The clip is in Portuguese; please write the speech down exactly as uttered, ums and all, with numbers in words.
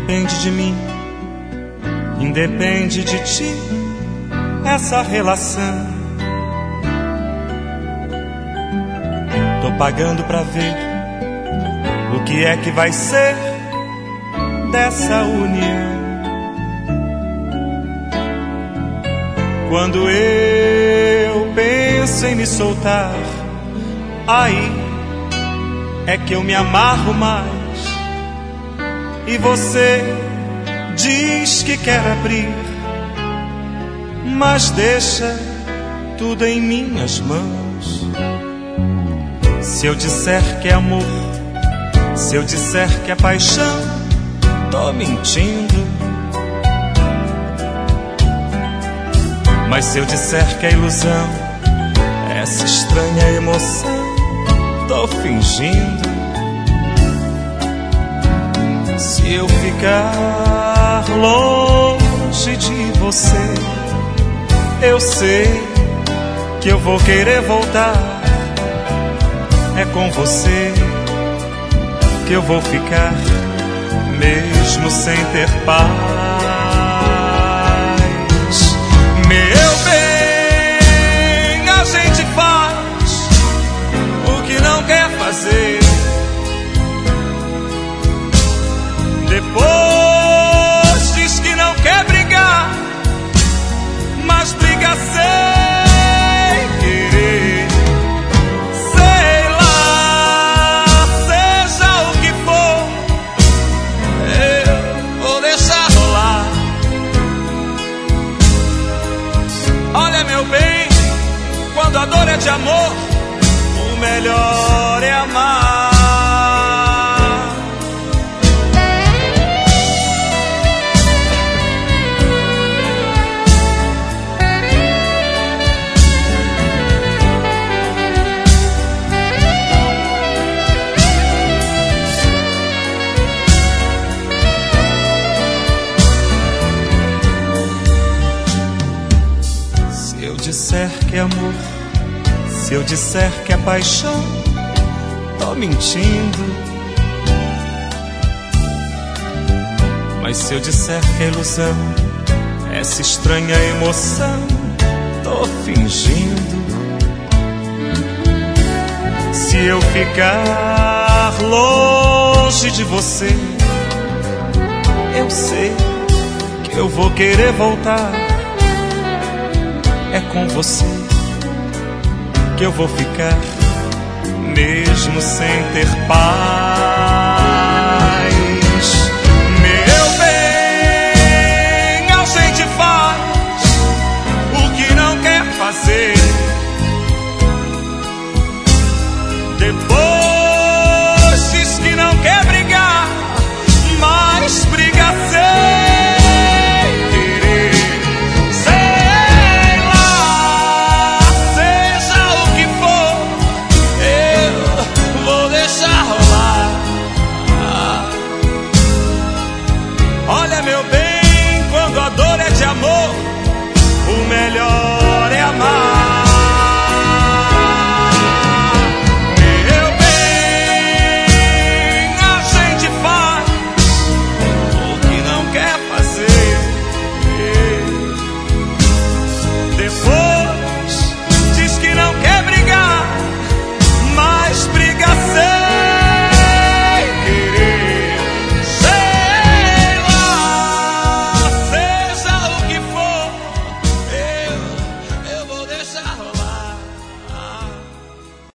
independe de mim, independe de ti, essa relação. Tô pagando pra ver o que é que vai ser dessa união. Quando eu penso em me soltar, aí é que eu me amarro mais. E você diz que quer abrir, mas deixa tudo em minhas mãos. Se eu disser que é amor, se eu disser que é paixão, tô mentindo. Mas se eu disser que é ilusão, essa estranha emoção, tô fingindo. Se eu ficar longe de você, eu sei que eu vou querer voltar. É com você que eu vou ficar, mesmo sem ter paz. Meu bem, a gente faz o que não quer fazer. Depois diz que não quer brigar, mas briga sem querer. Sei lá, seja o que for, eu vou deixar rolar. Olha, meu bem, quando a dor é de amor, o melhor é amar. Se eu disser que é amor, se eu disser que é paixão, tô mentindo. Mas se eu disser que é ilusão, essa estranha emoção, tô fingindo. Se eu ficar longe de você, eu sei que eu vou querer voltar. É com você que eu vou ficar, mesmo sem ter paz.